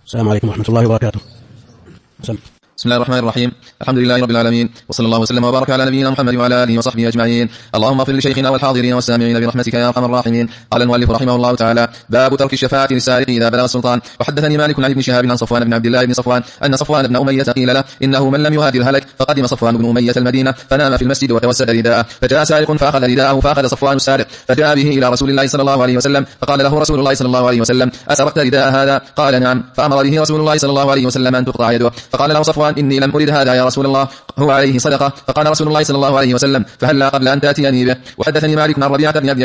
السلام عليكم ورحمة الله وبركاته. بسم الله الرحمن الرحيم. الحمد لله رب العالمين، وصلى الله وسلم وبارك على نبينا محمد وعلى آله وصحبه أجمعين. اللهم اغفر لشيخنا والحاضرين والسامعين برحمتك يا أرحم الراحمين. قال المؤلف رحمه الله تعالى: باب ترك الشفاعة للسارق إذا بلغ السلطان. وحدثني مالك عن ابن شهاب عن صفوان بن عبد الله بن صفوان أن صفوان بن أمية قيل له: إنه من لم يهاجر هلك. فقدم صفوان بن أمية المدينة فنام في المسجد وتوسد رداءه، فجاء سارق فأخذ رداءه، فأخذ صفوان السارق فجاء به إلى رسول الله صلى الله عليه وسلم، فقال له رسول الله صلى الله عليه وسلم: أسرقت رداء هذا؟ قال: نعم. فأمر به رسول الله صلى الله عليه وسلم أن تقطع يده. فقال له صفوان: إني لم أرد هذا يا رسول الله، هو عليه صدقة. فقال رسول الله صلى الله عليه وسلم: فهلا قبل أن تأتيني به. وحدثني مالك عن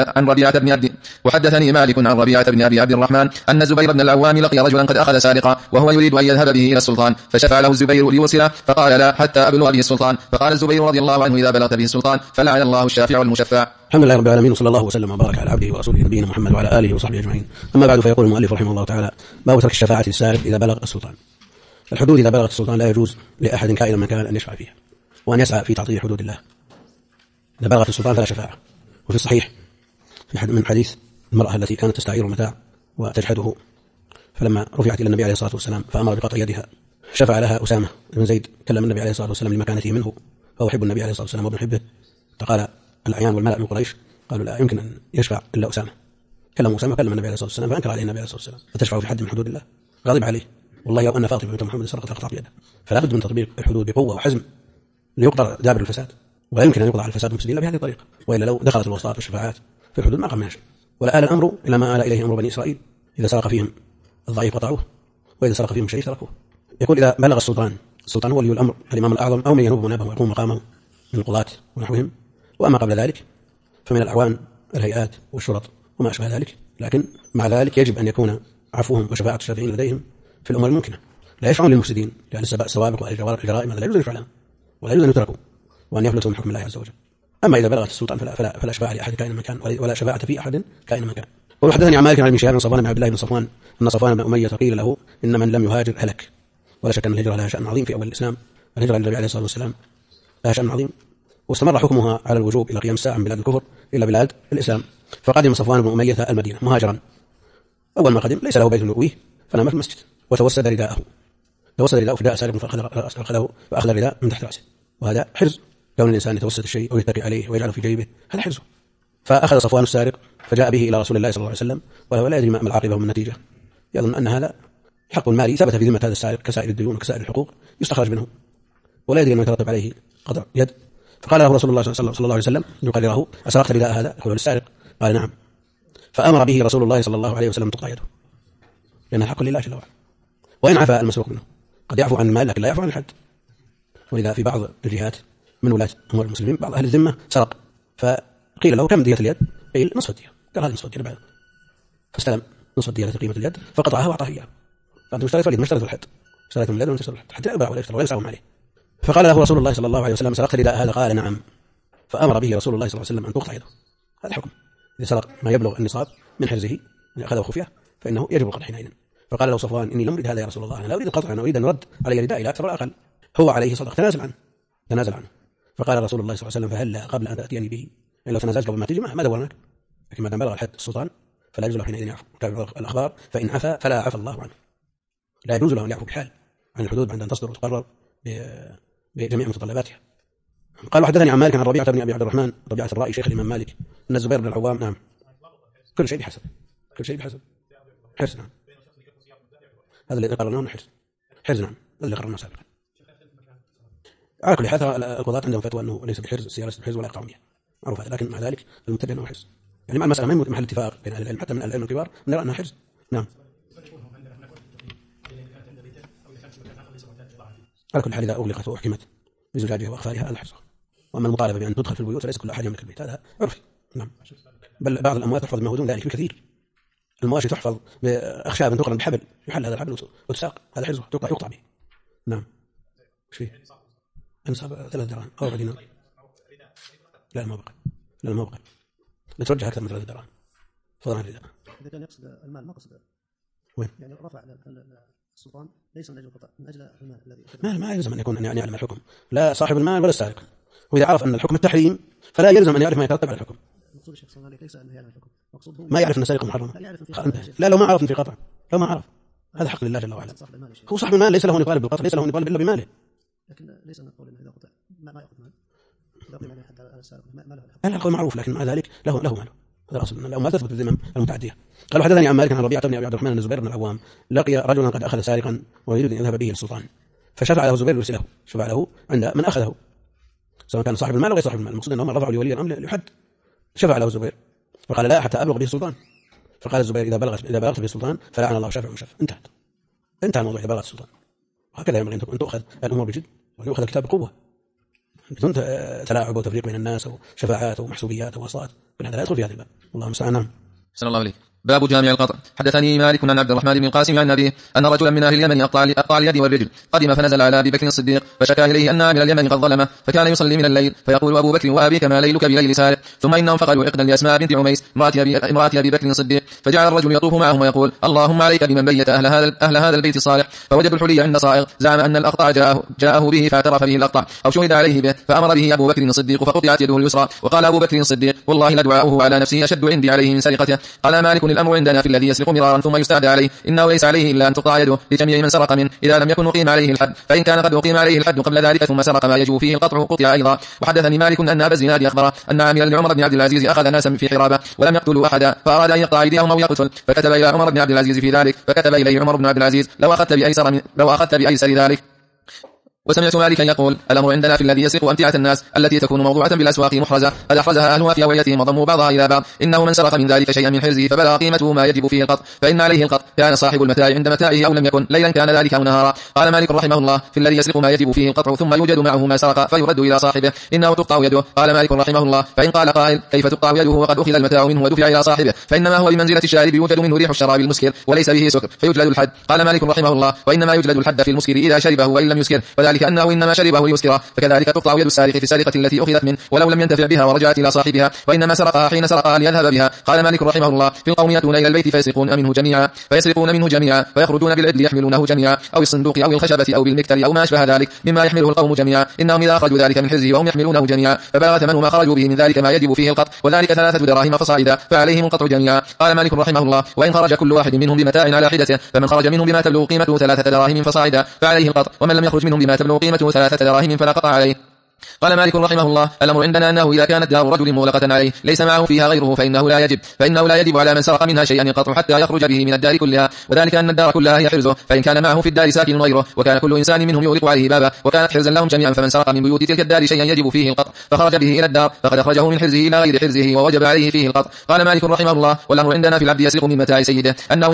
ربيعة بن أبي عبد الرحمن أن الزبير بن العوام لقي رجلا قد أخذ سارقا وهو يريد أن يذهب به إلى السلطان، فشفع له الزبير ليوصله، فقال: لا حتى أبلغ به السلطان. فقال الزبير رضي الله عنه: إذا بلغت به السلطان فلعن الله الشافع والمشفع. الحمد لله رب العالمين، وصلى الله وسلم وبارك على عبده ورسوله نبينا محمد وعلى آله وصحبه أجمعين. أما بعد، فيقول المؤلف رحمه الله تعالى: باب ترك الشفاعة للسارق إذا بلغ السلطان. الحدود إذا بلغت السلطان لا يجوز لأحد كائنا من كان أن يشفع فيها وأن يسعى في تعطيل حدود الله. إذا بلغت السلطان فلا شفاعة. وفي الصحيح من حديث المرأة التي كانت تستعير المتاع وتجحده، فلما رفعت إلى النبي عليه الصلاة والسلام فأمر بقطع يدها، شفع لها أسامة بن زيد، كلم النبي عليه الصلاة والسلام لمكانته منه، فهو حب النبي عليه الصلاة والسلام وابن حبه، فقال الأعيان والملأ من قريش قالوا: لا يمكن أن يشفع إلا أسامة. كلم أسامة، كلم النبي عليه الصلاة والسلام، فأنكر عليه النبي عليه الصلاة والسلام: أتشفع في حد من حدود الله؟ غضب عليه: والله لو أن فاطمة بنت محمد سرقت لقطعت يده. فلا بد من تطبيق الحدود بقوة وحزم ليقطع دابر الفساد، ولا يمكن أن يقضى على الفساد المفسدين إلا بهذه الطريقة، وإلا لو دخلت الوساطات والشفاعات في الحدود ما قام منها شيء. ولا آل الأمر إلى ما آل إليه أمر بني إسرائيل: إذا سرق فيهم الضعيف قطعوه، وإذا سرق فيهم الشريف تركوه. يقول: إذا بلغ السلطان هو ولي الأمر، الإمام الأعظم، أو من ينوب منابه ويقوم مقامه من القضاة ونحوهم. وأما قبل ذلك فمن الأعوان الهيئات والشرط وما أشبه ذلك، لكن مع ذلك يجب أن يكون عفوهم وشفاعة الشافعين لديهم في الأمور الممكنة، لا يشفعون للمفسدين لأهل السوابق والجرائم، لا يجوز أن يفعلون ولا يجوز أن يتركوا وأن يفلتوا من حكم الله عز وجل. أما إذا بلغت السلطان فلا شفاعة لأحد كائن مكان، ولا شفاعة في أحد كائن مكان. وحدثني عن مالك عن ابن شهاب عن صفوان بن عبد الله بن صفوان أن صفوان بن أمية قيل له: إن من لم يهاجر هلك. ولا شك أن الهجرة لها شأن عظيم في أول الإسلام. الهجرة للنبي عليه الصلاة والسلام لها شأن عظيم، واستمر حكمها على الوجوب إلى قيام الساعة من بلاد الكفر إلى بلاد الإسلام. فقدم صفوان بن أمية المدينة مهاجرا. أول ما قدم ليس له بيت يؤويه، فنام في المسجد وتوسد رداءه. فجاء سارق فأخذ الرداء من تحت رأسه، وهذا حرز. كون الإنسان يتوسد الشيء أو يتقي عليه ويجعله في جيبه هذا حرزه. فأخذ صفوان السارق فجاء به إلى رسول الله صلى الله عليه وسلم، ولا يدري ما العاقبة وما النتيجة. يظن أن هذا حق مالي ثبت في ذمة هذا السارق كسائر الديون وكسائر الحقوق يستخرج منه، ولا يدري أنه يترتب عليه قطع يد. فقال له رسول الله صلى الله عليه وسلم يقرره: أسرقت رداء هذا؟ يقول للسارق. قال: نعم. فأمر به رسول الله صلى الله عليه وسلم تقطع يده، لأنها حق لله جل وعلا. وإن عفى المسروق منه قد يعفو عن المال لكن لا يعفو عن الحد. ولذا في بعض الجهات من ولاة أمور المسلمين بعض أهل الذمة سرق، فقيل له: كم دية اليد؟ قيل: نصف الدية. قال: هذا نصف الدية بعد. فاستلم نصف الدية التي قيمة اليد فقطعها وأعطاه إياه. فأنتم اشتريتوا اليد، ما اشتريتوا الحد، اشتريتم اليد ولا اشتريتوا الحد، حتى لا يباع ولا يشتري ولا يساوم عليه. فقال له رسول الله صلى الله عليه وسلم: سرقت رداء هذا؟ قال: نعم. فأمر به رسول الله صلى الله عليه وسلم أن تقطع يده. هذا الحكم. إذا سرق ما يبلغ النصاب من حرزه أخذه خفية فإنه يجب القطع حينئذ. فقال له صفوان: إني لم أريد هذا يا رسول الله، أنا لا أريد القطع، أنا أريد أن يرد علي رداء إلى أكثر ولا أقل. هو عليه صدق، تنازل عنه. فقال رسول الله صلى الله عليه وسلم: فهلا قبل أن تأتيني به؟ إن لو تنازلت قبل ما تجي ما دورناك، لكن ما دام بلغ الحد السلطان فلا يجوز له حينئذ يعفو. تابع الأخبار: فإن عفا فلا عفى الله عنه. لا يجوز له أن يعفو بحال عن الحدود بعد أن تصدر وتقرر بجميع متطلباتها. قال: وحدثني عن مالك عن ربيعة بن أبي عبد الرحمن، ربيعة الرائي شيخ الإمام مالك، أن الزبير بن العوام. نعم. كل شيء بحسب حرز. نعم. هذا اللي قررناه حرز. نعم. هذا اللي قررناه سابقا. على كل حال القضاة عندهم فتوى أنه ليس بحرز، السيارة بحرز ولا يقطعون بها، معروف هذا. لكن مع ذلك المتبع أنه حرز، يعني مع المسألة ما هي محل اتفاق بين أهل العلم، حتى من العلم الكبار نرى أنها حرز. نعم. على كل حال إذا أغلقت وأحكمت بزجاجها وأخفارها هذا حرز. وأما المطالبة بأن تدخل في البيوت فليس كل أحد يملك البيت، هذا عرفي. نعم. بل بعض الأموال تحفظ بما هو دون ذلك بكثير. المواشي تحفظ بأخشاب تقرن بحبل، يحل هذا الحبل وتساق، هذا حرز يقطع به. نعم. ايش فيه؟ انصاب 3 دراهم أو 4 دينار. لا ما بقى نتوجه أكثر من 3 دراهم فضلا عن الرداء. إذا كان يقصد المال ما قصد وين؟ يعني رفع السلطان ليس من أجل القطع، من أجل المال ما الذي يلزم أن يكون أن يعلم الحكم، لا صاحب المال ولا السارق. وإذا عرف أن الحكم التحريم فلا يلزم أن يعرف ما يترتب على الحكم. مقصود الشيخ صلى الله عليه ليس أنه يعلم الحكم، مقصود ما يعرف أن السارق محرم. لا يعرف لا لو ما عرف في قطع، لو ما عرف هذا حق لله جل وعلا. صاحب المال شيء. هو صاحب المال ليس له أن يطالب بالقطع، ليس له أن يطالب إلا بماله. لكن ليس من قول إذا قطع ما يأخذ مال إذا قيم عليه حتى على السارق ما له الحق. الحق معروف، لكن مع ذلك له ماله. هذا الأصل أن له ما تثبت الذمم المتعدية. قال حدثني عن مالك عن ربيعة بن أبي عبد الرحمن بن الزبير بن العوام لقي رجلا قد أخذ سارقا ويريد أن يذهب به للسلطان، فشفع له الزبير يرسله، شفع له عند من أخذه سواء كان صاحب المال أو غير صاحب المال، المقصود أنهم رفعوا لولي الأمر ليحد. شفع له الزبير وقال لا حتى أبلغ به السلطان. فقال الزبير إذا بلغت به السلطان فلعن الله شافع ومشفع. انتهى الموضوع إذا بلغت السلطان. وهكذا ينبغي أن تؤخذ الأمور بجد ويؤخذ الكتاب بقوة، بدون تلاعب وتفريق بين الناس وشفاعات ومحسوبيات ووساطات، هذا لا يدخل في هذا الباب. الله المستعان. نعم. صلى الله عليه. باب جامع القطع. حدثني مالك عن عبد الرحمن بن القاسم عن أبيه أن رجلا من أهل اليمن أقطع اليد والرجل قدم فنزل على أبي بكر الصديق فشكا إليه أن عامل اليمن قد ظلمه، فكان يصلي من الليل فيقول أبو بكر وأبيك ما ليلك بليل سارق. ثم إنهم فقدوا عقدا لأسماء بنت عميس امرأة أبي بكر الصديق، فجعل الرجل يطوف معهم ويقول اللهم عليك بمن بيت أهل هذا البيت الصالح. فوجدوا الحلي عند صائغ زعم أن الأقطع جاءه به فاعترف به الأقطع أو شهد عليه به، فأمر به أبو بكر الصديق فقطعت يده اليسرى. وقال أبو بكر الصديق والله لدعاؤه على نفسه أشد عندي عليه من سرقته. قال مالك الأمر عندنا في الذي يسرق مرارا ثم يستعدى عليه إنه ليس عليه إلا أن تقطع يده لجميع من سرق منه إذا لم يكن أقيم عليه الحد، فإن كان قد أقيم عليه الحد قبل ذلك ثم سرق ما يجب فيه القطع قطع أيضا. وحدثني مالك أن أبا الزناد أخبره أن عاملا لعمر بن عبد العزيز أخذ ناسا في حرابة ولم يقتلوا أحدا فأراد أن يقطع أيديهم أو يقتل، فكتب إلى عمر بن عبد العزيز في ذلك، فكتب إليه عمر بن عبد العزيز لو أخذت بأيسر ذلك. وسمعت مالكا يقول الأمر عندنا في الذي يسرق أمتعة الناس التي تكون موضوعة بالأسواق محرزة قد أحرزها أهلها في أوعيتهم وضموا بعضها إلى بعض، إنه من سرق من ذلك شيئا من حرزه فبلغ قيمته ما يجب فيه القطع فإن عليه القطع، كان صاحب المتاع عند متاعه أو لم يكن ليلا كان ذلك أو نهارا. قال مالك رحمه الله في الذي يسرق ما يجب فيه القطع ثم يوجد معه ما سرق فيرد إلى صاحبه إنه تقطع يده. قال مالك رحمه الله فإن قال قائل كيف تقطع يده وقد أخذ المتاع منه ودفع إلى صاحبه، فإنما هو بمنزلة الشارب يوجد منه ريح الشراب المسكر وليس به سكر فيجلد الحد. قال مالك رحمه الله وإنما يجلد الحد في المسكر إذا شربه وإن لم يسكر، وذلك أنه إنما شربه ليسكره، فكذلك تقطع يد السارق في السرقة التي أخذت منه ولو لم ينتفع بها ورجعت إلى صاحبها، وإنما سرقها حين سرقها ليذهب بها. قال مالك رحمه الله في القوم يأتون إلى البيت فيسرقون منه جميعا فيخرجون بالعدل يحملونه جميعا أو الصندوق أو الخشبة أو بالمكتل أو ما أشبه ذلك مما يحمله القوم جميعا، إنهم إذا أخرجوا ذلك من حرزه وهم يحملونه جميعا فبلغ ثمن ما خرجوا به من ذلك ما يجب فيه القطع، وذلك 3 دراهم فصاعدا فعليهم القطع جميعا. قال مالك رحمه الله وإن خرج كل واحد منهم بمتاع على حدته فمن خرج منهم بما تبلغ قيمته 3 دراهم فصاعدا فعليه القطع، ومن لم يخرج منهم بما تبلغ قيمته 3 دراهم فلا قطع عليه. قال مالك رحمه الله الأمر عندنا أنه إذا كانت دار رجل مغلقة عليه ليس معه فيها غيره فإنه لا يجب على من سرق منها شيئا القطع حتى يخرج به من الدار كلها، وذلك أن الدار كلها هي حرزه، فإن كان معه في الدار ساكن غيره وكان كل إنسان منهم يغلق عليه بابا وكانت حرزا لهم جميعا، فمن سرق من بيوت تلك الدار شيئا يجب فيه القطع فخرج به إلى الدار فقد أخرجه من حرزه إلى غير حرزه ووجب عليه فيه القطع. قال مالك رحمه الله والأمر عندنا في العبد يسرق من متاع سيده أنه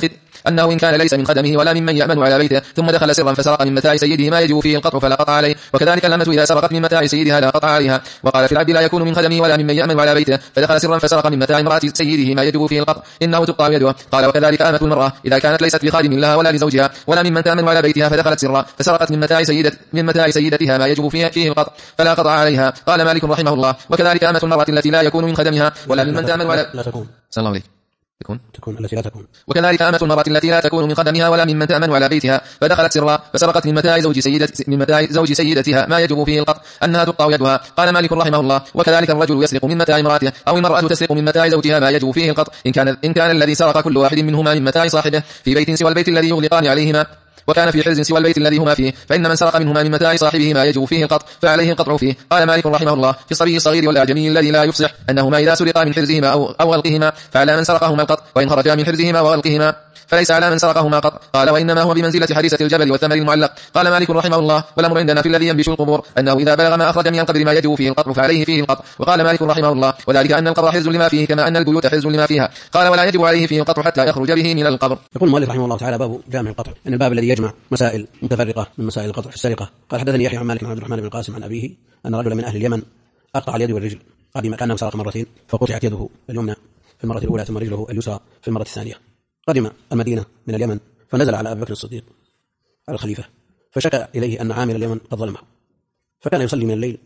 إن كان ليس من خدمه ولا ممن يأمن على بيته ثم دخل سرا فسرق من متاع سيده ما يجب فيه القطع فلا قطع عليه، وكذلك الأمة إذا سرقت من متاع سيدها لا قطع عليها. وقال في العبد لا يكون من خدمه ولا ممن يأمن على بيته فدخل سرا فسرق من متاع امرأة سيده ما يجب فيه القطع إنه تقطع يده. قال وكذلك أمة المرأة إذا كانت ليست بخادم لها ولا لزوجها ولا ممن تأمن على بيتها فدخلت سرا فسرقت من متاع سيدتها ما يجب فيه القطع فلا قطع عليها. قال مالك رحمه الله وكذلك أمة المرأة التي لا يكون من خدمها ولا ممن تأمن على لا تكون صلى الله عليه تكون التي لا تكون وكذلك أمة المرأة التي لا تكون من خدمها ولا ممن تأمن على بيتها فدخلت سرا فسرقت من متاع زوج سيدتها ما يجب فيه القطع أنها تقطع يدها. قال مالك رحمه الله وكذلك الرجل يسرق من متاع امرأته أو المرأة تسرق من متاع زوجها ما يجب فيه القطع إن كان الذي سرق كل واحد منهما من متاع صاحبه في بيت سوى البيت الذي يغلقان عليهما وكان في حرز سوى البيت الذي هما فيه فإن من سرق منهما من متاع صاحبه ما يجب فيه القطع فعليه القطع فيه. قال مالك رحمه الله في الصبي الصغير والأعجمي الذي لا يفصح أنهما إذا سرقا من حرزهما أو غلقهما فعلى من سرقهما القطع، وإن خرجا من حرزهما وغلقهما فليس على من سرقهما قطع. قال وإنما هو بمنزلة حريسة الجبل والثمر المعلق. قال مالك رحمه الله والأمر عندنا في الذي ينبش القبور أنه إذا بلغ ما أخرج من القبر ما يجب فيه القطع فعليه فيه القطع. وقال مالك رحمه الله وذلك أن القبر حرز لما فيه كما أن البيوت حرز لما فيها. قال ولا يجب عليه فيه القطع حتى يخرج به من القبر. يقول المؤلف رحمه الله تعالى باب جامع القطع، ان الباب الذي يجمع مسائل متفرقة من مسائل القطع في السرقة. قال حدثني يحيى عن مالك عن عبد الرحمن بن القاسم عن أبيه أن رجلا من أهل اليمن أقطع اليد والرجل قدم كأنه سرق مرتين فقطعت يده اليمنى في المرة الأولى ثم رجله اليسرى في المرة الثانية. قدم المدينة من اليمن فنزل على أبي بكر الصديق على الخليفة فشكى إليه أن عامل اليمن قد ظلمه، فكان يصلي من الليل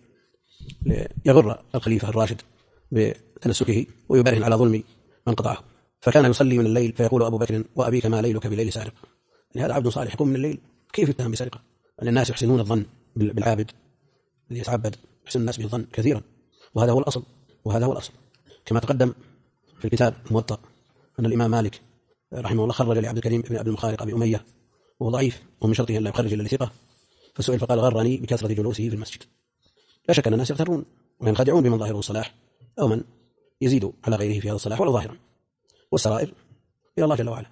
ليغر الخليفة الراشد بتنسكه ويبرهن على ظلم من قطعه، فكان يصلي من الليل فيقول أبو بكر وأبيك ما ليلك بليل سارق. يعني هذا عبد صالح يقوم من الليل كيف يتهم بسرقة؟ أن الناس يحسنون الظن بالعابد الذي يتعبد، يحسن الناس به الظن كثيرا، وهذا هو الأصل كما تقدم في الكتاب الموطأ أن الإمام مالك رحمه الله خرج لعبد الكريم بن أبي المخارق أبي أمية وهو ضعيف ومن شرطه أن لا يخرج إلا لثقة، فسئل فقال غرني بكثرة جلوسه في المسجد. لا شك أن الناس يغترون وينخدعون بمن ظاهره الصلاح أو من يزيد على غيره في هذا الصلاح ولو ظاهرا، والسرائر إلى الله جل وعلا.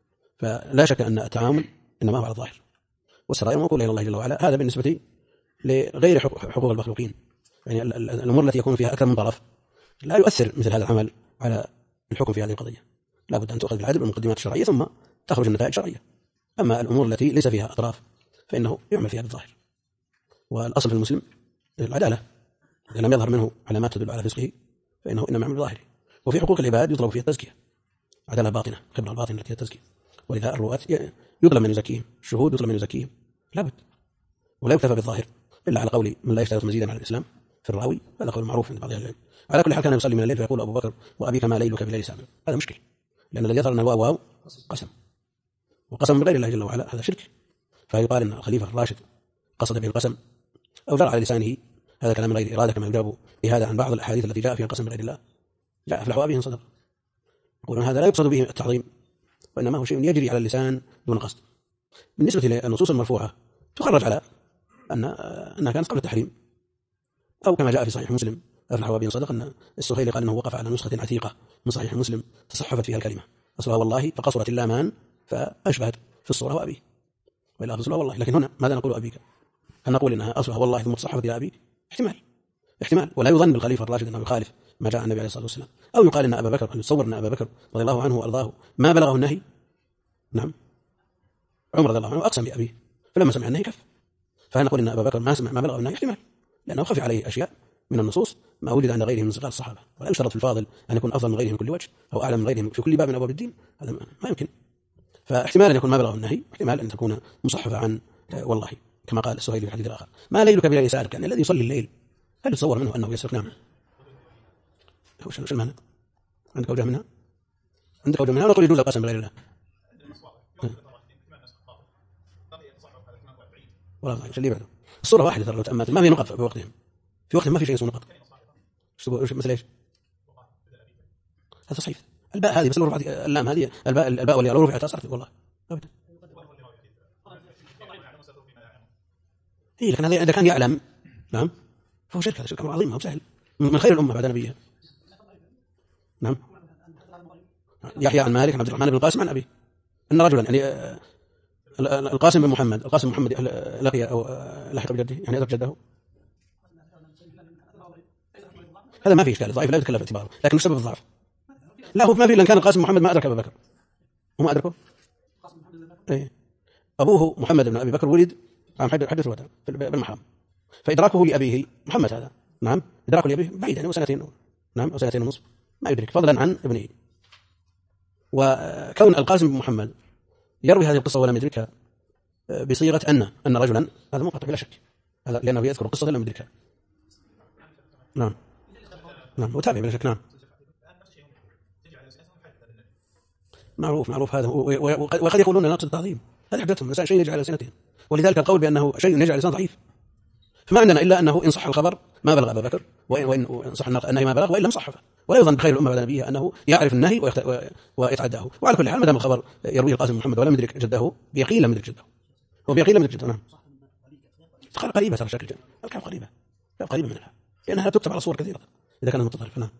فلا شك أن التعامل إنما هو على الظاهر، والسرائر موكولة إلى الله جل وعلا. هذا بالنسبة لغير حقوق المخلوقين، يعني الأمور التي يكون فيها أكثر من طرف لا يؤثر مثل هذا العمل على الحكم في هذه القضية. لا بد أن تؤخذ بالعدل والمقدمات الشرعية ثم تخرج النتائج الشرعية. أما الأمور التي ليس فيها أطراف فإنه يعمل فيها بالظاهر. والأصل في المسلم العدالة، إذا لم يظهر منه علامات تدل على فسقه فإنه إنما يعمل بالظاهر. وفي حقوق العباد يطلب فيها التزكية، عدالة باطنة، خبرة الباطنة التي هي التزكية. ولذا الرواة يطلب من يزكيهم، الشهود يطلب من يزكيهم، لابد. ولا يكتفى بالظاهر إلا على قول من لا يشترط مزيدا على الإسلام في الراوي، هذا قول معروف عند بعض أهل العلم. على كل حال كان يصلي من الليل فيقول أبو بكر وأبيك ما ليلك بليل سابق. هذا مشكل، لأن الذي يظهر أن الواو واو قسم، وقسم من غير الله جل وعلا هذا شرك. فيقال أن الخليفة الراشد قصد به القسم أو جرى على لسانه هذا كلام من غير إرادة، كما يجاب بهذا عن بعض الأحاديث التي جاء فيها القسم من غير الله، جاء أفلح وأبيه صدق. يقولون هذا لا يقصد به التعظيم، وإنما هو شيء يجري على اللسان دون قصد. بالنسبة للنصوص المرفوعة تخرج على أنها كانت قبل التحريم، أو كما جاء في صحيح مسلم أفلح وأبيه صدق أن السهيلي قال أنه وقف على نسخة عتيقة من صحيح مسلم تصحفت فيها الكلمة أصلها والله فقصرت اللامان فأشبهت في الصورة وأبيه، وإلا أصلها والله. لكن هنا ماذا نقول أبيك؟ هل نقول إنها أصلها والله ثم تصحفت إلى أبيك؟ احتمال، ولا يظن بالخليفة الراشد أنه يخالف ما جاء النبي عليه الصلاة والسلام. أو يقال أن أبا بكر، أن يتصور أن أبا بكر رضي الله عنه وأرضاه ما بلغه النهي. نعم، عمر رضي الله عنه أقسم بأبيه فلما سمع النهي كف. فنقول إن أبا بكر ما سمع ما بلغه النهي، احتمال، لأنه خفي عليه أشياء من النصوص ما وجد عند غيرهم من صغار الصحابة. ولا يشترط في الفاضل أن يكون أفضل من غيرهم من كل وجه أو أعلم من غيرهم في كل باب من أبواب الدين، هذا ما يمكن. فاحتمال أن يكون ما بلغه النهي، احتمال أن تكون مصحفة عن والله، كما قال السهيلي في الحديث الآخر ما ليلك بليل سارق، يعني الذي يصلي الليل هل يتصور منه أنه يسرق؟ نعم. وش المعنى؟ عندك وجه منها؟ عندك وجه منها؟ ولا تقول يجوز القسم بغير الله؟ ولا ضعيف اللي بعده. الصورة واحدة ترى لو تأملت ما في نقط في وقتهم، في وقتهم ما في شيء اسمه نقط. مثل ايش؟ هذا صحيح. الباء هذه بس لو رفعت اللام هذه الباء واللي لو رفعتها صارت والله أبدا. لكن هذا إذا كان يعلم نعم فهو شرك، هذا شرك أمر عظيم، هو سهل من خير الأمة بعد نبيها. نعم. يحيى عن مالك عن عبد الرحمن بن القاسم عن أبيه أن رجلا يعني القاسم بن محمد، القاسم بن محمد لقي أو لحق بجده، يعني أدرك جده، هذا ما فيه إشكال، ضعيف لا يتكلف اعتباره. لكن السبب الضعف لا هو ما فيه، لأن كان القاسم محمد ما أدرك أبا بكر وما أدركه. إيه. أبوه محمد بن أبي بكر ولد عام حدث الوداع بالمحرم، فإدراكه لأبيه محمد هذا نعم إدراكه لأبيه بعيد يعني وسنتين نعم أو سنتين ونصف ما يدرك فضلا عن ابنه. وكون القاسم بن محمد يروي هذه القصة ولم يدركها بصيغة أن رجلا، هذا منقطع بلا شك، هذا لأنه يذكر القصة لم يدركها. نعم نعم وتابع بلا شك. نعم معروف هذا. وقد يقولون نقصد التعظيم، هذا حدثهم شيء يجعل على سنتين، ولذلك القول بأنه شيء يجعل لسان ضعيف. فما عندنا إلا أنه إن صح الخبر ما بلغ أبا بكر، وإن صح النهي ما بلغ، وإن لم صحفه. ولا يظن بخير الأمة بعد نبيها أنه يعرف النهي ويتعداه. وعلى كل حال ما دام الخبر يرويه القاسم محمد ولم يدرك جده بيقين لم يدرك جده، وبيقين لم يدرك جده. نعم قريبة ترى شكل الكلام قريبة منها، لأنها تكتب على صور كثيرة إذا كانت متطرفة. نعم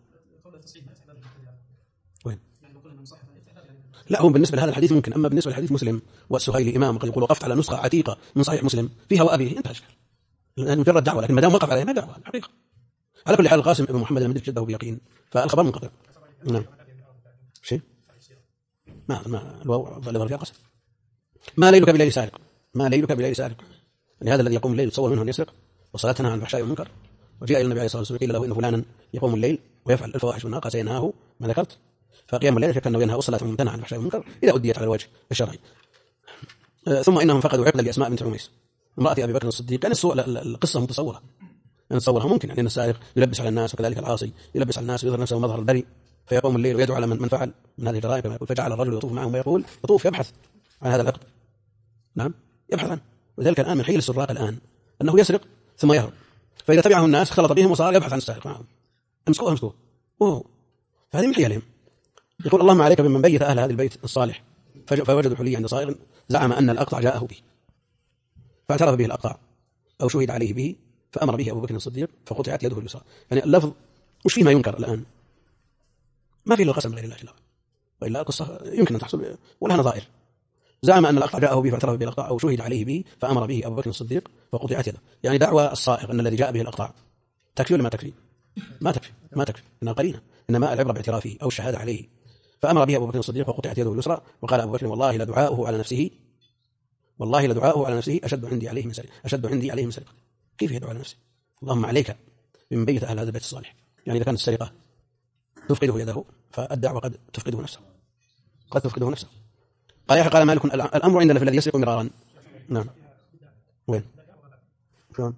وين؟ لا هو بالنسبة لهذا الحديث ممكن، أما بالنسبة لحديث مسلم والسهيلي إمام قد يقول وقفت على نسخة عتيقة من صحيح مسلم فيها وأبيه، انتهى الإشكال، لأن مجرد دعوة، لكن ما دام وقف عليها ما دعوة الحقيقة. على كل حال القاسم بن محمد لم يدرك جده بيقين فالخبر منقطع. نعم شيء ما الواو ظل فيها قسم. ما ليلك بليل سارق، ما ليلك بليل سارق، يعني هذا الذي يقوم الليل يتصور منه أن يسرق، والصلاة تنهى عن الفحشاء والمنكر. وجاء إلى النبي عليه الصلاة والسلام قيل له إن فلانا يقوم الليل ويفعل الفواحش والنهار، سينهاه ما ذكرت. فقيام الليل شك أنه ينهى والصلاة ممتنعة عن الفحشاء والمنكر إذا أديت على الوجه الشرعي. ثم إنهم فقدوا عقد لأسماء بنت عميس امرأة أبي بكر الصديق. كان القصة متصورة، نتصورها ممكن يعني أن السارق يلبس على الناس، وكذلك العاصي يلبس على الناس ويظهر نفسه مظهر البريء، فيقوم الليل ويدعو على من فعل من هذه الجرائم كما يقول. فجعل الرجل يطوف معهم ويقول يطوف يبحث عن هذا العقد. نعم يبحث عنه. وذلك الآن من حيل السراق الآن أنه يسرق ثم يهرب، فإذا تبعه الناس خلط بهم وصار يبحث عن السارق معهم، امسكوه فهذه من حيلهم. يقول اللهم عليك بمن بيت أهل هذا البيت الصالح فوجدوا حلي عند صائغ زعم أن الأقطع جاءه به فاعترف به الأقطع أو شهد عليه به فأمر به أبو بكر الصديق فقطعت يده اليسرى. يعني اللفظ مش فيه ما ينكر الآن، ما فيه القسم غير الله جل وعلا، وإلا القصة يمكن أن تحصل ولها نظائر. زعم أن الأقطع جاءه به فاعترف به الأقطع أو شهد عليه به فأمر به أبو بكر الصديق فقطعت يده. يعني دعوى الصائغ أن الذي جاء به الأقطع تكفي ولا ما تكفي؟ ما تكفي إنها قرينة، إنما العبرة باعترافه أو الشهادة عليه. فأمر به أبو بكر الصديق وقطعت يده اليسرى. وقال أبو بكر والله لدعاؤه على نفسه أشد عندي عليه من سرقة. كيف يدعو على نفسه؟ اللهم عليك بمن بيت أهل هذا البيت الصالح. يعني إذا كانت السرقة تفقده يده فالدعوة قد تفقده نفسه. قال يحيى قال مالك الأمر عندنا في الذي يسرق مرارا. نعم. وين؟ شلون؟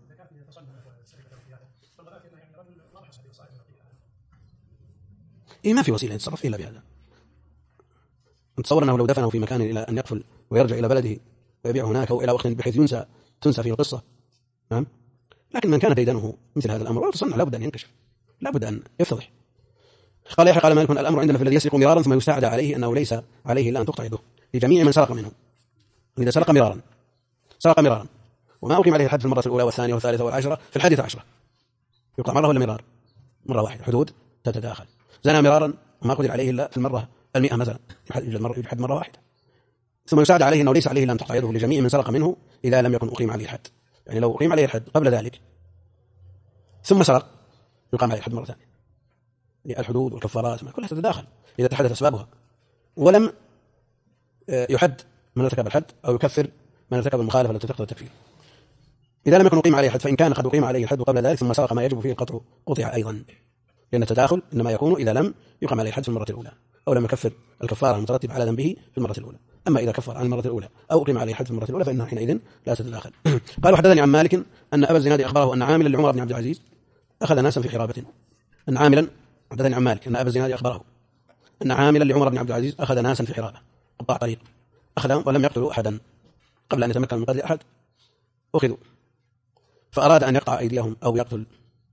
ما في وسيلة يتصرف إلا بهذا. نتصور أنه لو دفنه في مكان إلى أن يقفل ويرجع إلى بلده ويبيع هناك أو إلى وقت بحيث تنسى فيه القصة. نعم. لكن من كان ديدنه مثل هذا الأمر وتصنع لابد أن ينكشف، لابد أن يفتضح. قال يحيى قال مالك الأمر عندنا في الذي يسرق مرارا ثم يستعدى عليه أنه ليس عليه إلا أن تقطع يده لجميع من سرق منه. إذا سرق مرارا وما أقيم عليه الحد في المرة الأولى والثانية والثالثة والعشرة في 11 يقطع مرة ولا مرار؟ مرة واحدة. حدود تتداخل. زنى مرارا وما قدر عليه إلا في المرة 100 مثلا يحد مرة واحدة. ثم يساعد عليه أنه ليس عليه إلا أن تقطع يده لجميع من سرق منه إذا لم يكن أقيم عليه الحد. يعني لو أقيم عليه الحد قبل ذلك ثم سرق يقام عليه الحد مرة ثانية. يعني الحدود والكفارات كلها تتداخل إذا تحدث أسبابها، ولم يحد من ارتكب الحد أو يكفر من ارتكب المخالفة التي تقتضي التكفير. إذا لم يكن أقيم عليه الحد، فإن كان قد أقيم عليه الحد قبل ذلك ثم سرق ما يجب فيه القطع قطع أيضا، لأن التداخل إنما يكون إذا لم يقام عليه الحد في المرة الأولى أو لم يكفر الكفارة المترتبة على ذنبه في المرة الأولى. أما إذا كفر عن المرة الأولى أو أقيم عليه الحد في المرة الأولى فإنها حينئذ لا تتداخل. قال حدثني عن مالك أن أبا الزناد أخبره أن عاملا لعمر بن عبد العزيز أخذ ناسا في حرابة. حدثني عن مالك أن أبا الزناد أخبره أن عاملا لعمر بن عبد العزيز أخذ ناسا في حرابة قطاع طريق، أخذهم ولم يقتلوا أحدا قبل أن يتمكن من قتل أحد، أخذوا فأراد أن يقطع أيديهم أو يقتل،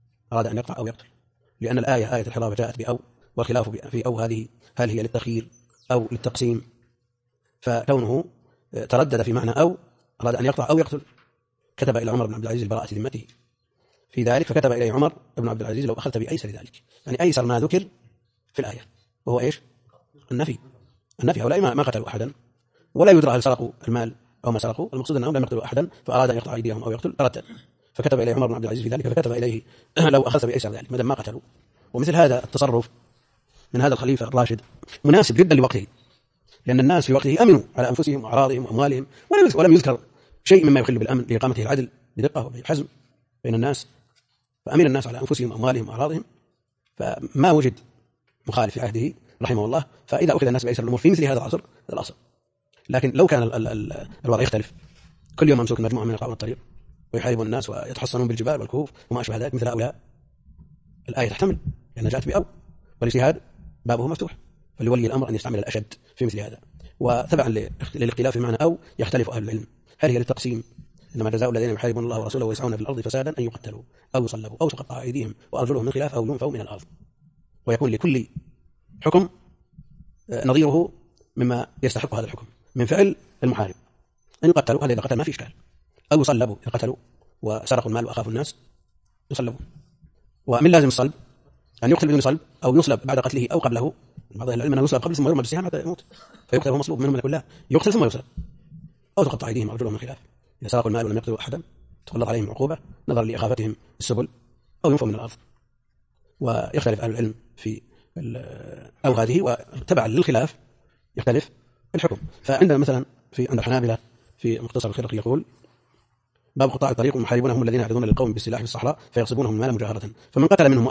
لأن الآية آية الحرابة جاءت بأو، والخلاف في أو هذه هل هي للتخيير أو للتقسيم، فكونه تردد في معنى أو أراد أن يقطع أو يقتل كتب إلى عمر بن عبد العزيز البراءة ذمته في ذلك، فكتب إليه عمر بن عبد العزيز لو أخذت بأيسر ذلك، يعني أيسر ما ذكر في الآية وهو إيش؟ النفي. هؤلاء ما قتلوا أحدا ولا يدرى هل سرقوا المال أو ما سرقوا، المقصود أنهم لم يقتلوا أحدا، فأراد أن يقطع أيديهم أو يقتل تردد، فكتب إليه عمر بن عبد العزيز في ذلك، فكتب إليه لو أخذت بأيسر ذلك ما دام ما قتلوا. ومثل هذا التصرف من هذا الخليفة الراشد مناسب جدا لوقته، لأن الناس في وقته أمنوا على أنفسهم وأعراضهم وأموالهم ولم يذكر شيء مما يخل بالأمن لإقامته العدل بدقة وبحزم بين الناس، فأمن الناس على أنفسهم وأموالهم وأعراضهم، فما وجد مخالف في عهده رحمه الله، فإذا أخذ الناس بأيسر الأمور في مثل هذا العصر هذا الأصل. لكن لو كان الوضع يختلف، كل يوم ممسوك مجموعة من يقطعون الطريق ويحاربون الناس ويتحصنون بالجبال والكهوف وما أشبه ذلك، مثل هؤلاء الآية تحتمل لأنها جاءت بأو، والاجتهاد بابه مفتوح، فلولي الأمر أن يستعمل الأشد في مثل هذا. وتبعا للاختلاف في معنى أو يختلف أهل العلم هل هي للتقسيم، إنما جزاء الذين يحاربون الله ورسوله ويسعون في الأرض فسادا أن يقتلوا أو يصلبوا أو تقطع أيديهم وأرجلهم من خلاف أو ينفوا من الأرض، ويكون لكل حكم نظيره مما يستحق هذا الحكم من فعل المحارب، أن يقتلوا، هذا إذا قتل ما في إشكال، أو يصلبوا إذا قتلوا وسرقوا المال وأخافوا الناس يصلبون. ومن لازم الصلب أن يقتل بدون صلب أو يصلب بعد قتله أو قبله، بعض أهل العلم أنه يصلب قبل ثم يرمى بالسهام حتى يموت فيقتل وهو مصلوب، منهم كلها يقتل ثم يصلب، أو تقطع أيديهم وأرجلهم من خلاف إذا سرقوا المال ولم يقتلوا أحدا تغلظ عليهم عقوبة نظرا لإخافتهم السبل أو ينفوا من الأرض. ويختلف أهل العلم في أو هذه، وتبعا للخلاف يختلف الحكم. فعندنا مثلا عند الحنابلة في مختصر الخرقي يقول باب قطاع الطريق والمحاربون هم الذين يعرضون للقوم بالسلاح في الصحراء فيغصبونهم المال مجاهرة، فمن قتل منهم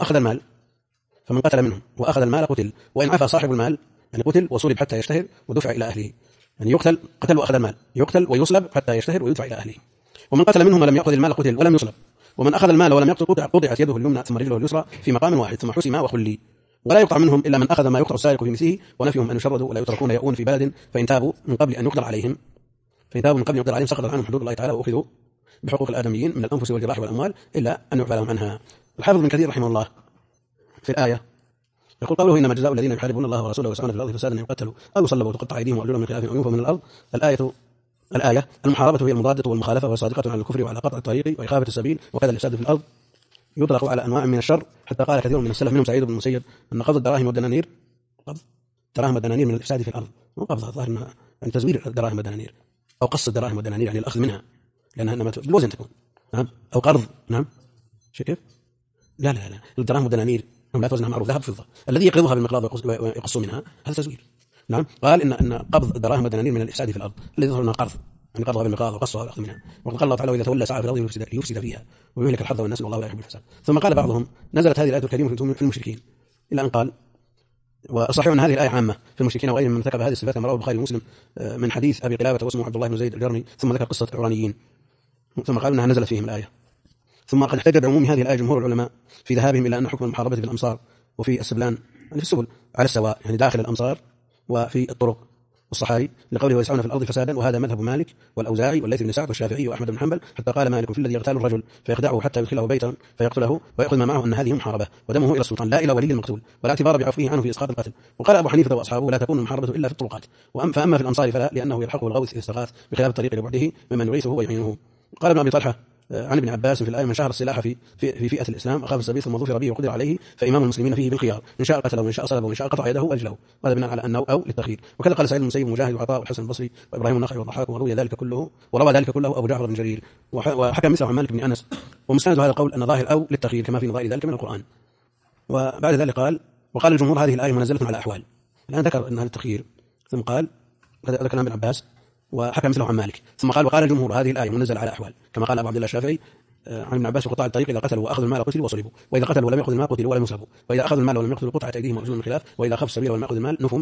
وأخذ المال قتل، وإن عفى صاحب المال يعني قتل وصلب حتى يشتهر ودفع إلى أهله، يعني يقتل وأخذ المال يقتل ويصلب حتى يشتهر ويدفع إلى أهله. ومن قتل منهم ولم يأخذ المال قتل ولم يصلب، ومن أخذ المال ولم يقتل قطعت يده اليمنى ثم رجله اليسرى في مقام واحد ثم حسم وخلي. ولا يقطع منهم إلا من أخذ ما يقطع السارق في مثله، ونفيهم أن يشردوا ولا يتركون يؤون في بلد فإن تابوا من قبل أن يقدر عليهم سقطت عنهم حدود الله تعالى وأخذوا بحقوق الآدميين من الأنفس والجراح والأموال إلا أن يعفى لهم عنها. الحافظ ابن كثير رحمه الله في الآية يقول قوله إنما جزاء الذين يحاربون الله ورسوله ويسعون في الأرض فسادا يقتلوا أو يصلبوا وتقطع أيديهم وأرجلهم من خلاف أو ينفوا من الأرض. الآية المحاربة هي المضادة والمخالفة وهي صادقة على الكفر وعلى قطع الطريق وإخافة السبيل وكذا الإفساد في الأرض. يطلق على أنواع من الشر حتى قال كثير من السلف منهم سعيد بن المسيب أن قبض الدراهم والدنانير من الإفساد في الأرض. وقبضها الظاهر أن تزوير الدراهم والدنانير أو قص الدراهم والدنانير يعني الأخذ منها لأنها إنما بالوزن تكون نعم أو قرض نعم شيء كيف لا الدراهم والدنانير لا توزنها معروف ذهب فضة الذي يقرضها بالمقراض ويقص منها هذا تزوير. نعم قال إن قبض الدراهم والدنانير من الإفساد في الأرض الذي يظهر أنها قرض يعني قرضها بالمقراض وقصها والأخذ منها. وقد قال الله تعالى وإذا تولى سعى في الأرض يفسد فيها ويهلك الحرث والناس والله لا يحب الفساد. ثم قال بعضهم نزلت هذه الآية الكريمة في المشركين إلى أن قال وصحيح أن هذه الآية عامة في المشركين وغيرهم من ارتكب هذه الصفات كما رواه البخاري ومسلم من حديث أبي قلابة واسمه عبد الله بن زيد الجرمي ثم ذكر قصة العرانيين ثم قالوا أنها نزلت فيهم الآية. ثم قد احتج بعموم هذه الآية جمهور العلماء في ذهابهم إلى أن حكم المحاربة في الأمصار وفي السبلان يعني في السبل على السواء يعني داخل الأمصار وفي الطرق والصحاري لقوله ويسعون في الأرض فسادا وهذا مذهب مالك والأوزاعي والليث بن سعد والشافعي وأحمد بن حنبل حتى قال مالك في الذي يغتال الرجل فيخدعه حتى يدخله بيتا فيقتله ويأخذ ما معه أن هذه محاربة ودمه إلى السلطان لا إلى ولي المقتول ولا اعتبار بعفوه عنه في إسقاط القتل. وقال أبو حنيفة وأصحابه لا تكون المحاربة إلا في الطرقات فأما في الأمصار فلا لأنه يلحقه الغوث إذا استغاث بخلاف الطريق لبعده ممن يغيثه ويعينه. قال ابن أبي طلحة عن ابن عباس في الآية من شهر السلاح في فئة الإسلام أخاف السبيل ثم ظفر به وقدر عليه فإمام المسلمين فيه بالخيار إن شاء قتله وإن شاء صلبه وإن شاء قطع يده وأجله وهذا بناء على أنه أو للتخيير. وكذا قال سعيد بن المسيب ومجاهد وعطاء والحسن البصري وإبراهيم النخعي والضحاك وروى ذلك كله أبو جعفر بن جرير وحكى مثله عن مالك بن أنس ومستند هذا القول أن ظاهر أو للتخيير كما في نظائر ذلك من القرآن. وبعد ذلك وقال الجمهور هذه الآية منزلة على أحوال الآن ذكر أنها للتخيير ثم قال هذا كلام ابن عباس وحكى مثله عن مالك ثم قال وقال الجمهور هذه الآية منزلة على أحوال كما قال أبو عبد الله الشافعي عن ابن عباس وقطاع الطريق إذا قتلوا وأخذوا المال قتلوا وصلبوا وإذا قتلوا ولم يأخذوا المال قتلوا ولم يصلبوا وإذا أخذوا المال ولم يقتلوا قطعت أيديهم وأرجلهم من خلاف وإذا خافوا السبيل ولم يأخذوا المال نفوا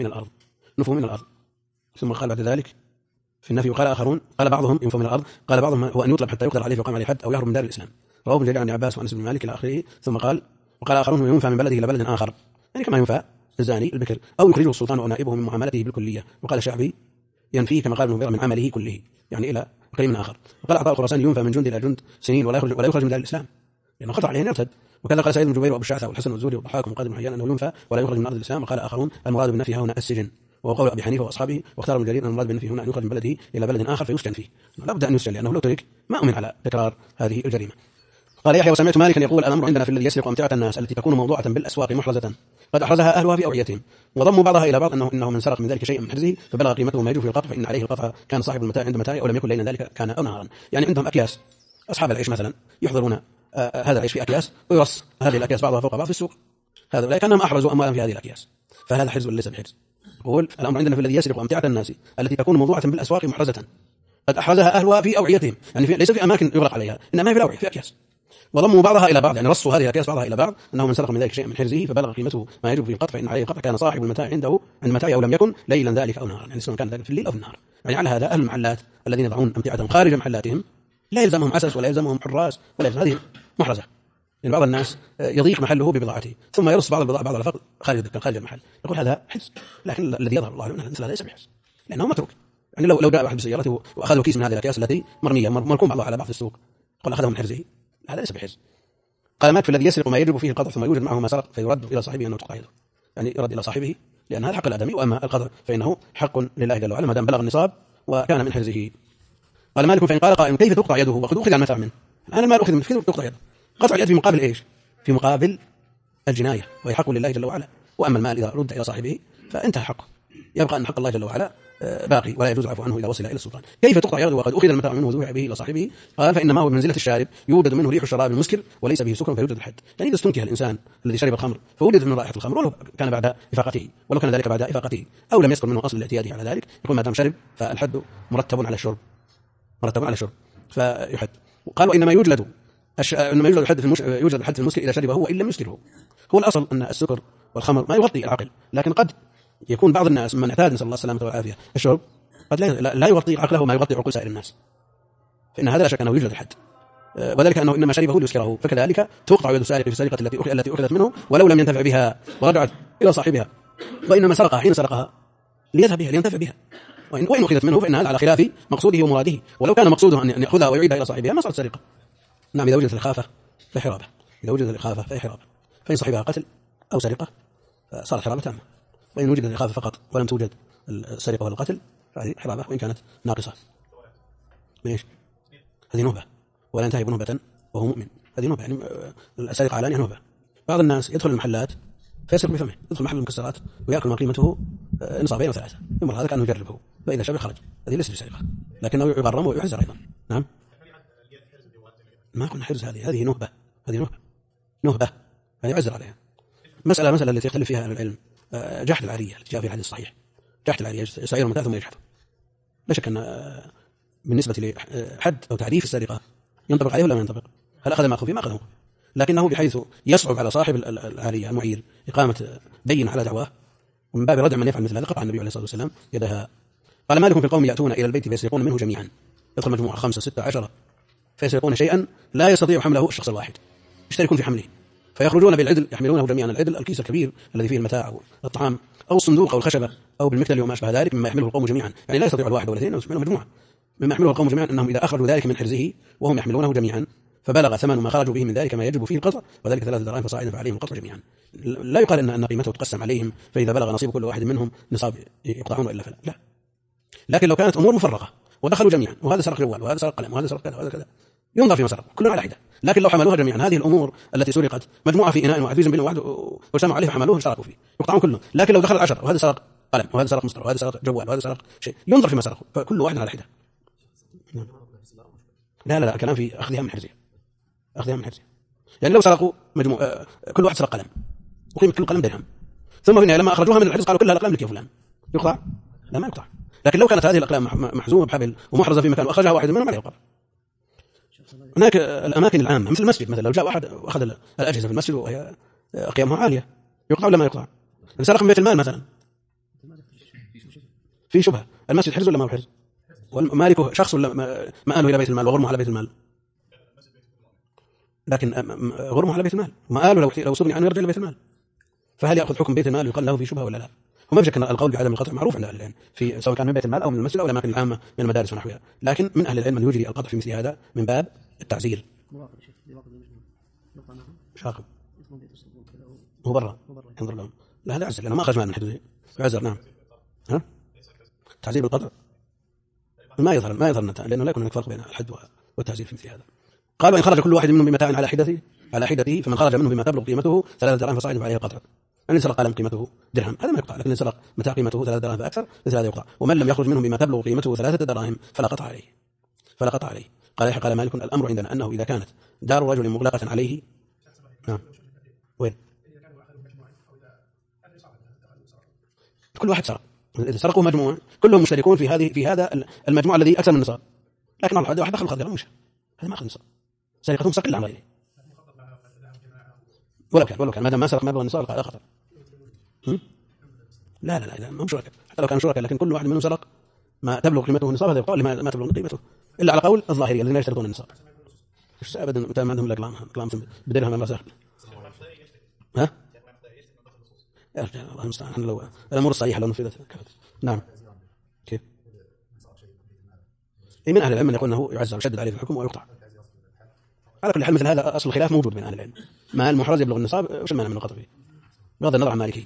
من الأرض. ثم قال بعد ذلك في النفي وقال آخرون قال بعضهم ينفوا من الأرض قال بعضهم هو أن يطلب حتى يقدر عليه فيقام عليه حد أو يهرب من دار الإسلام رواه ابن جرير عن ابن عباس وأنس بن مالك إلى آخره. ثم قال وقال آخرون ينفى من بلده إلى بلد آخر يعني كما ينفى الزاني البكر أو يخرجه السلطان ونائبه من معاملته بالكلية. وقال الشعبي ينفيه كما قال ابن مبيرة من عمله كله يعني إلى قريب آخر. وقال عطاء الخراساني ينفى من جند إلى جند سنين ولا يخرج من دار الإسلام لأنه خطر عليه يرتد. وكذا قال سعيد بن جبير وأبو الشعثاء والحسن والزهري والضحاك ومقدم بن حيان أنه ينفى ولا يخرج من أرض الإسلام. وقال آخرون المراد بالنفي هنا السجن وهو قول أبي حنيفة وأصحابه واختار ابن جرير أن المراد بالنفي هنا أن يخرج من بلده إلى بلد آخر فيسجن فيه لا بد أن يسجن لأنه لو ترك ما أمن على تكرار هذه الجريمة. قال يحيى وسمعت مالكا يقول الأمر عندنا في الذي يسرق أمتعة الناس التي تكون موضوعة بالأسواق محرزة قد أحرزها أهلها في أوعيتهم وضموا بعضها إلى بعض أنه من سرق من ذلك شيء من حرزه فبلغ قيمته ما يجب في القطع فإن عليه القطع كان صاحب المتاع عند متاعه ولم يكن ليلا ذلك كان أو نهارا. يعني عندهم أكياس أصحاب العيش مثلا يحضرون هذا العيش في أكياس ويرص هذه الأكياس بعضها فوق بعض في السوق هذا كانهم أحرزوا أموالهم في هذه الأكياس فهذا حرز وليس بحرز. يقول الأمر عندنا في الذي يسرق أمتعة الناس التي تكون موضوعة بالأسواق محرزة قد أحرزها أهلها في أوعيتهم يعني ليس في أماكن يغلق عليها إنما في الأوعية في أكياس وضموا بعضها إلى بعض يعني رصوا هذه الأكياس بعضها إلى بعض أنه من سرق من ذلك شيء من حرزه فبلغ قيمته ما يجب في القطع فإن عليه القطع كان صاحب المتاع عنده عند متاعه أو لم يكن ليلا ذلك أو نهارا يعني سواء كان ذلك في الليل أو في النهار. يعني على هذا أهل المحلات الذين يضعون أمتعتهم خارج محلاتهم لا يلزمهم عسس ولا يلزمهم حراس ولا يلزم هذه محرزة. يعني بعض الناس يضيق محله ببضاعته ثم يرص بعض البضاعة بعض الفقر خارج الدكان خارج المحل يقول هذا حرز لكن الذي يظهر الله أعلم مثل هذا ليس بحرز لأنه متروك. يعني لو جاء واحد بسيارته وأخذوا كيس من هذه الأكياس التي مرمية مركوم بعضها على بعض في السوق قال أخذه من حرزه هذا ليس بحرز. قال مالك في الذي يسرق ما يجب فيه القطع ثم يوجد معه ما سرق فيرد إلى صاحبه أنه تقطع يده يعني يرد إلى صاحبه لأن هذا حق الآدمي وأما القطع فإنه حق لله جل وعلا ما دام بلغ النصاب وكان من حرزه. قال مالك فإن قال قائل كيف تقطع يده وقد أخذ المتاع منه الآن المال أخذ منه كيف تقطع يده قطع اليد في مقابل إيش في مقابل الجناية وهي حق لله جل وعلا وأما المال إذا رد إلى صاحبه فانتهى حقه يبقى أن حق الله جل وعلا باقي ولا يجوز العفو عنه إذا وصل إلى السلطان. كيف تقطع يده وقد أخذ المتاع منه وذبح به إلى صاحبه قال فإنما هو بمنزلة الشارب يوجد منه ريح الشراب المسكر وليس به سكر فيوجد الحد. يعني إذا استنكه الإنسان الذي شرب الخمر فوجد من رائحة الخمر ولو كان بعد إفاقته أو لم يسكن منه أصل الاعتياد على ذلك يقول ما دام شرب فالحد مرتب على الشرب فيحد. قال وإنما يوجد الحد في المسكر إذا شربه وإن لم يسكره. هو الأصل أن السكر والخمر ما يغطي العقل لكن قد يكون بعض الناس من اعتاد نسأل الله السلامة والعافية الشرب قد لا يغطي عقله ما يغطي عقول سائر الناس فإن هذا لا شك أنه يوجد الحد وذلك أنه إنما شربه ليسكره فكذلك تقطع يد السارق في السرقة التي أخذت منه ولو لم ينتفع بها ورجعت إلى صاحبها وإنما سرقها حين سرقها ليذهب بها لينتفع بها وإن أخذت منه فإن هذا على خلاف مقصوده ومراده ولو كان مقصوده أن يأخذها ويعيدها إلى صاحبها ما صارت سرقة. نعم إذا وجدت الإخافة فحرابة فإن صاحبها قتل أو سرقة صارت حرابة تامة. وإن وجدت الإخافة فقط ولم توجد السرقة والقتل فهذه حرابة وإن كانت ناقصة. ليش؟ هذه نهبة، ولا ينتهي بنهبة وهو مؤمن. هذه نهبة، يعني السرقة علانية نهبة. بعض الناس يدخل المحلات فيسرق بفمه، يدخل محل المكسرات ويأكل ما قيمته نصابين وثلاثة، يمر هذا كأنه يجربه، فإذا شبه خرج. هذه ليست بسرقة، لكنه يغرم ويحزر أيضا. نعم، ما قلنا حرز، هذه نهبة، هذه نهبة هذه يعزر عليها. مسألة التي يختلف فيها أهل العلم جحد العارية التي جاء في الحديث الصحيح. جحد العارية يسعير المتاع ثم يجحده. لا شك أن بالنسبة لحد أو تعريف السرقة ينطبق عليه ولا ما ينطبق؟ هل أخذ ما أخذ فيه؟ ما أخذه، لكنه بحيث يصعب على صاحب العارية المعير إقامة بينة على دعواه، ومن باب ردع من يفعل مثل هذا قطع النبي عليه الصلاة والسلام يدها. قال مالك في القوم يأتون إلى البيت فيسرقون منه جميعا، يدخل مجموعة 5 6 10 فيسرقون شيئا لا يستطيع حمله الشخص الواحد، يشتركون في حمله، فيخرجون بالعدل يحملونه جميعا، العدل الكيس الكبير الذي فيه المتاع أو الطعام أو الصندوق أو الخشبة أو بالمكتل وما أشبه ذلك مما يحمله القوم جميعا، يعني لا يستطيع الواحد ولا اثنين، يحمله مجموعة مما يحمله القوم جميعا، أنهم إذا أخرجوا ذلك من حرزه وهم يحملونه جميعا فبلغ ثمن ما خرجوا به من ذلك ما يجب فيه القطع، وذلك 3 دراهم فصاعدا فعليهم القطع جميعا. لا يقال أن قيمته تقسم عليهم فإذا بلغ نصيب كل واحد منهم نصاب يقطعون إلا فلا، لا. لكن لو كانت أمور مفرقة ودخلوا جميعا وهذا سرق جوال وهذا سرق قلم وهذا سرق كذا وهذا كذا ينظر فيما سرق كلنا على حدة. لكن لو حملوها جميعا هذه الأمور التي سرقت مجموعة في إناء واحد في زنبيل واحد وسمعوا عليه فحملوه اشتركوا فيه يقطعون كله. لكن لو دخل 10 وهذا سرق قلم وهذا سرق مسطرة وهذا سرق جوال وهذا سرق شيء ينظر فيما سرقوا فكل واحد على حدة. لا الكلام في أخذها من حرزها، أخذها من حرزها. يعني لو سرقوا كل واحد سرق قلم وقيمة كل قلم درهم، ثم في النهاية لما أخرجوها من الحرز قالوا كلها الأقلام لك يا فلان، يقطع؟ لا ما يقطع. لكن لو كانت هذه الأقلام محزومة بحبل ومحرزة في مكان وأخرجها واحد منهم عليه يقطع. هناك الأماكن العامة مثل المسجد مثلا، لو جاء واحد وأخذ الأجهزة في المسجد وهي قيمها عالية يقطع ولا ما يقطع؟ سرق من بيت المال مثلا في شبهة، المسجد حرز ولا ما هو حرز؟ ومالكه شخص ولا مآله إلى بيت المال وغرمه على بيت المال؟ لكن غرمه على بيت المال ومآله لو سبني عنه يرجع إلى بيت المال، فهل يأخذ حكم بيت المال ويقال له في شبهة ولا لا؟ وما بشك أن القول بعدم القطع معروف عند أهل العلم في سواء كان من بيت المال أو من المسجد أو الأماكن العامة من المدارس ونحوها، لكن من أهل العلم من يجري القطع في مثل هذا من باب التعزير. شاقب هو برا ينظر لهم، لا هذا عزر لأنه ما أخرج مال من حدوده عزر. نعم، ها تعزير بالقطع ما يظهر لأنه لا يكون هناك فرق بين الحد والتعزير في مثل هذا. قال وإن خرج كل واحد منهم بمتاع على حدته فمن خرج منه بما تبلغ قيمته 3 دراهم فصاعدا فعليه القطع. أن سرق قلم قيمته درهم هذا ما يقطع، لكن سرق متاع قيمته 3 دراهم فأكثر مثل هذا يقطع. ومن لم يخرج منهم بما تبلغ قيمته 3 دراهم فلا قطع عليه. قال مالك الأمر عندنا أنه إذا كانت دار رجل مغلقة عليه. نعم وين كل واحد سرق، إذا سرقوا مجموعة كلهم مشتركون في هذا المجموعة الذي أكثر من النصاب، لكن واحد دخل خذ درهم مش هذا ما أخذ نصاب، سرقتهم مستقلة عن غيره ولو كان ما دام ما سرق ما بلغ النصاب هذا خطر. لا هم شركاء حتى لو كانوا شركاء، لكن كل واحد منهم سرق ما تبلغ قيمته النصاب هذا يقال ما تبلغ قيمته إلا على قول الظاهرية الذين يشترطون النصاب. مش أبدا متى ما عندهم الأقلام بدلهم الله سهل. ها يا رجال الله المستعان، لو الأمور الصحيحة لو نفذت. نعم كيف؟ من أهل العلم يقول أنه يعزر ويشدد عليه الحكم ويقطع. على كل حال مثل هذا أصل الخلاف موجود بين أهل العلم، ما المحرز يبلغ النصاب وش المانع من القطع فيه بغض النظر عن مالكي.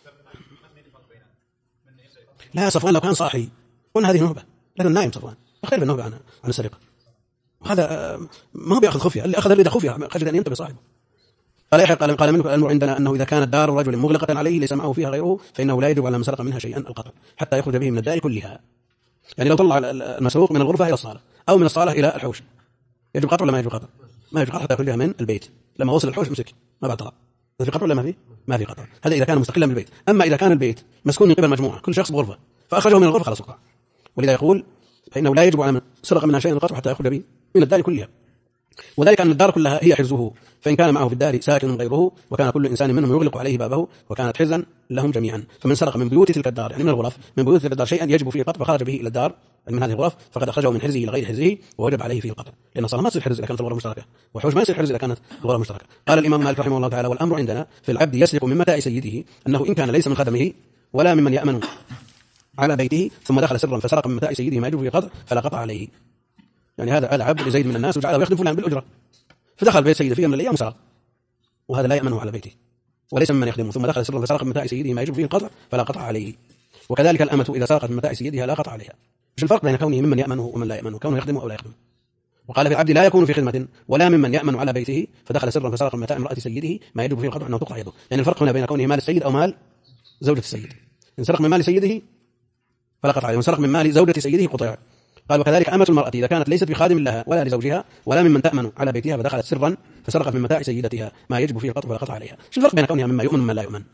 لا صفوان لو كان صاحي قلنا هذه نهبة، لكن نايم صفوان يختلف النهبة عن السرقة، وهذا ما هو بيأخذ خفية، اللي أخذ الريد خفية خشية أن ينتبه صاحبه. قال يحيى قال منك الأمر عندنا أنه إذا كانت دار رجل مغلقة عليه ليس معه فيها غيره فإنه لا يجب على من سرق منها شيئا القطع حتى يخرج به من الدار كلها. يعني لو طلع المسروق من الغرفة إلى الصالة أو من الصالة إلى الحوش يجب قطع ولا ما يجب قطع؟ ما يجب قطع حتى يخرجها من البيت. لما وصل الحوش مسك ما بعد طلع، في قطع ولا ما في قطع؟ هذا إذا كان مستقلا بالبيت. أما إذا كان البيت مسكون من قبل مجموعة كل شخص بغرفة فأخرجه من الغرفة خلاص قطع. ولذا يقول فإنه لا يجب على من سرق منها شيئا القطع حتى يخرج به من الدار كلها، وذلك أن الدار كلها هي حرزه، فإن كان معه في الدار ساكن غيره وكان كل إنسان منهم يغلق عليه بابه وكانت حرزا لهم جميعا، فمن سرق من بيوت تلك الدار يعني من الغرف من بيوت تلك الدار شيئا يجب فيه القطع فخرج به إلى الدار من هذه الغرف فقد أخرجه من حرزه إلى غير حرزه ووجب عليه فيه القطع، لأن الصلاة ما تصير حرز إذا كانت الغرف مشتركة، وحوش ما يصير حرز إذا كانت الغرف مشتركة. قال الإمام مالك رحمه الله تعالى والأمر عندنا في العبد يسرق من متاع سيده أنه إن كان ليس من خدمه ولا ممن يأمن على بيته ثم دخل سرا فسرق من متاع سيده ما يجب فيه القطع فلا قطع عليه. يعني هذا العبد لزيد من الناس وجعله يخدم فلان بالأجرة، فدخل بيت سيده في يوم من الأيام وسرق، وهذا لا يأمنه على بيته وليس ممن يخدمه، ثم دخل سرا فسرق من متاع سيده ما يجب فيه القطع فلا قطع عليه. وكذلك الأمة إذا سرقت من متاع سيدها لا قطع عليها. مش الفرق بين كونه ممن يأمنه ومن لا يأمنه، كونه يخدمه أو لا يخدمه. وقال في العبد لا يكون في خدمة ولا ممن يأمن على بيته فدخل سرا فسرق من متاع امرأة سيده ما يجب فيه القطع أنه تقطع يده. يعني الفرق هنا بين كونه مال السيد أو مال زوجة السيد. إن سرق من مال سيده فلا قطع عليه، وإن سرق من مال زوجة سيده قطع. قال وكذلك أمة المرأة إذا كانت ليست بخادم لها ولا لزوجها ولا ممن تأمن على بيتها فدخلت سرا فسرقت من متاع سيدتها ما يجب فيه القطع فلا قطع عليها. شو الفرق بين كونها مما يؤمن ومن لا يؤمن؟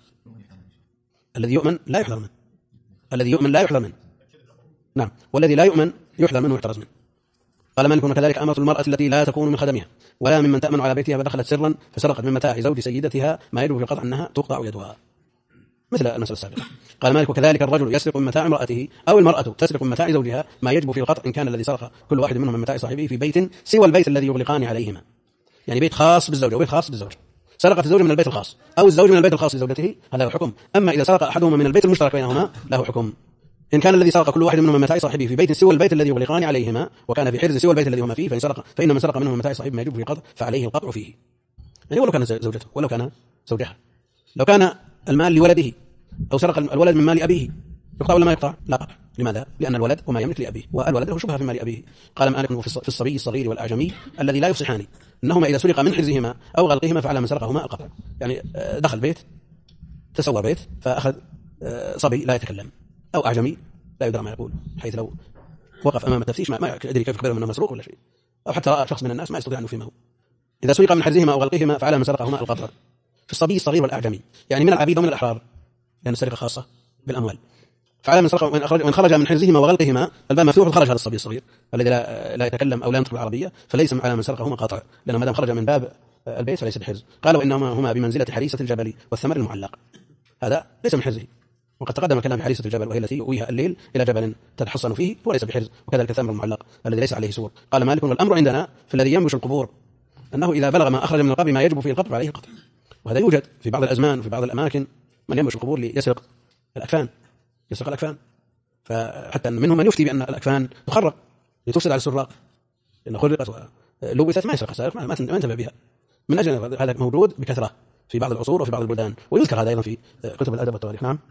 الذي يؤمن لا يحذر منه، الذي يؤمن لا يحذر منه، نعم، والذي لا يؤمن يحذر منه ويحترز منه. قال مالك وكذلك أمة المرأة التي لا تكون من خدمها ولا ممن تأمن على بيتها فدخلت سرا فسرقت من متاع زوج سيدتها ما يجب في القطع أنها تقطع يدها، مثل المسألة السابقة. قال مالك وكذلك الرجل يسرق من متاع امرأته أو المرأة تسرق من متاع زوجها ما يجب في القطع إن كان الذي سرق كل واحد منهم من متاع صاحبه في بيت سوى البيت الذي يغلقان عليهما، يعني بيت خاص بالزوجة وبيت خاص بالزوج. سرقت الزوج من البيت الخاص أو الزوج من البيت الخاص لزوجته هذا له حكم. أما إذا سرق أحدهما من البيت المشترك بينهما له حكم. إن كان الذي سرق كل واحد منهم من متاع صاحبه في بيت سوى البيت الذي يغلقان عليهما وكان في حرز سوى البيت الذي هما فيه فإن من سرق منهم من متاع صاحبه ما يجب في القطع فعليه القطع فيه، يعني ولو كان زوجته ولو كان زوجها. لو كان المال لولده أو سرق الولد من مال أبيه يقطع ولا ما يقطع؟ لا قطع. لماذا؟ لأن الولد وما يملك لأبيه والولد له شبهة في مال أبيه. قال مالك في الصبي الصغير والأعجمي الذي لا يفصحان إنهما إذا سرق من حرزهما أو غلقهما فعلى من سرقهما القطع. يعني دخل بيت تسور بيت فأخذ صبي لا يتكلم أو أعجمي لا يدرى ما يقول، حيث لو وقف أمام التفتيش ما يدري كيف يخبره أنه مسروق ولا شيء، أو حتى رأى شخص من الناس ما يستطيع أن يفهمه. إذا سرق من حرزهما أو غلقهما فعلى من سرقهما القطع. في الصبي الصغير والأعجمي يعني من العبيد ومن الأحرار، لأن السرقة خاصة بالأموال. فعلى من سرق وإن خرج من حرزهما وغلقهما الباب مفتوح وخرج هذا الصبي الصغير الذي لا يتكلم أو لا ينطق العربية فليس على من سرقهما قطع، لأنه ما دام خرج من باب البيت فليس بحرز. قال وإنهما هما بمنزلة حريسة الجبل والثمر المعلق، هذا ليس من حرزه. وقد تقدم الكلام في حريسة الجبل وهي التي يؤويها الليل إلى جبل تتحصن فيه وليس بحرز، وكذلك الثمر المعلق الذي ليس عليه سور. قال مالك والأمر عندنا في الذي ينبش القبور أنه إذا بلغ ما أخرج من القبر ما يجب فيه القطع عليه القطع. وهذا يوجد في بعض الأزمان وفي بعض الأماكن من ينبش القبور ليسرق الأكفان، يسرق الأكفان، فحتى أن منهم من يفتي بأن الأكفان تخرق لتفسد على السراق، لأن خرقت ولوثت ما يسرق السارق ما ينتفع بها. من أجل هذا موجود بكثرة في بعض العصور وفي بعض البلدان، ويذكر هذا أيضا في كتب الأدب والتواريخ. نعم،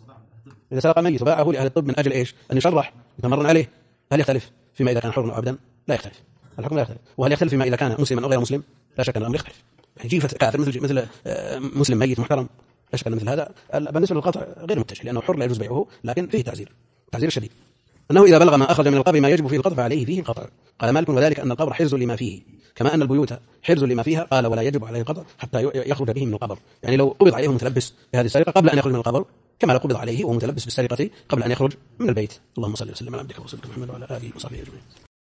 إذا سرق الميت وباعه لأهل الطب من أجل إيش؟ أن يشرح يتمرن عليه، هل يختلف فيما إذا كان حرا أو عبدا؟ لا يختلف، الحكم لا يختلف. وهل يختلف فيما إذا كان مسلما أو غير مسلم؟ لا شك أن الأمر يختلف. يعني جيفة كافر مثل مسلم ميت محترم لا شك أن مثل هذا بالنسبة للقطع غير متجه، لأنه حر لا يجوز بيعه، لكن فيه تعزير شديد. أنه إذا بلغ ما أخرج من القبر ما يجب فيه القطع فعليه فيه القطع. قال مالك وذلك أن القبر حرز لما فيه كما أن البيوت حرز لما فيها. قال ولا يجب عليه القطع حتى يخرج به من القبر، يعني لو قبض عليه متلبس بهذه السرقة قبل أن يخرج من القبر كما لو قبض عليه وهو متلبس بالسرقة قبل أن يخرج من البيت. اللهم صل وسلم على عبدك ورسولك محمد وعلى آله وصحبه أجمعين.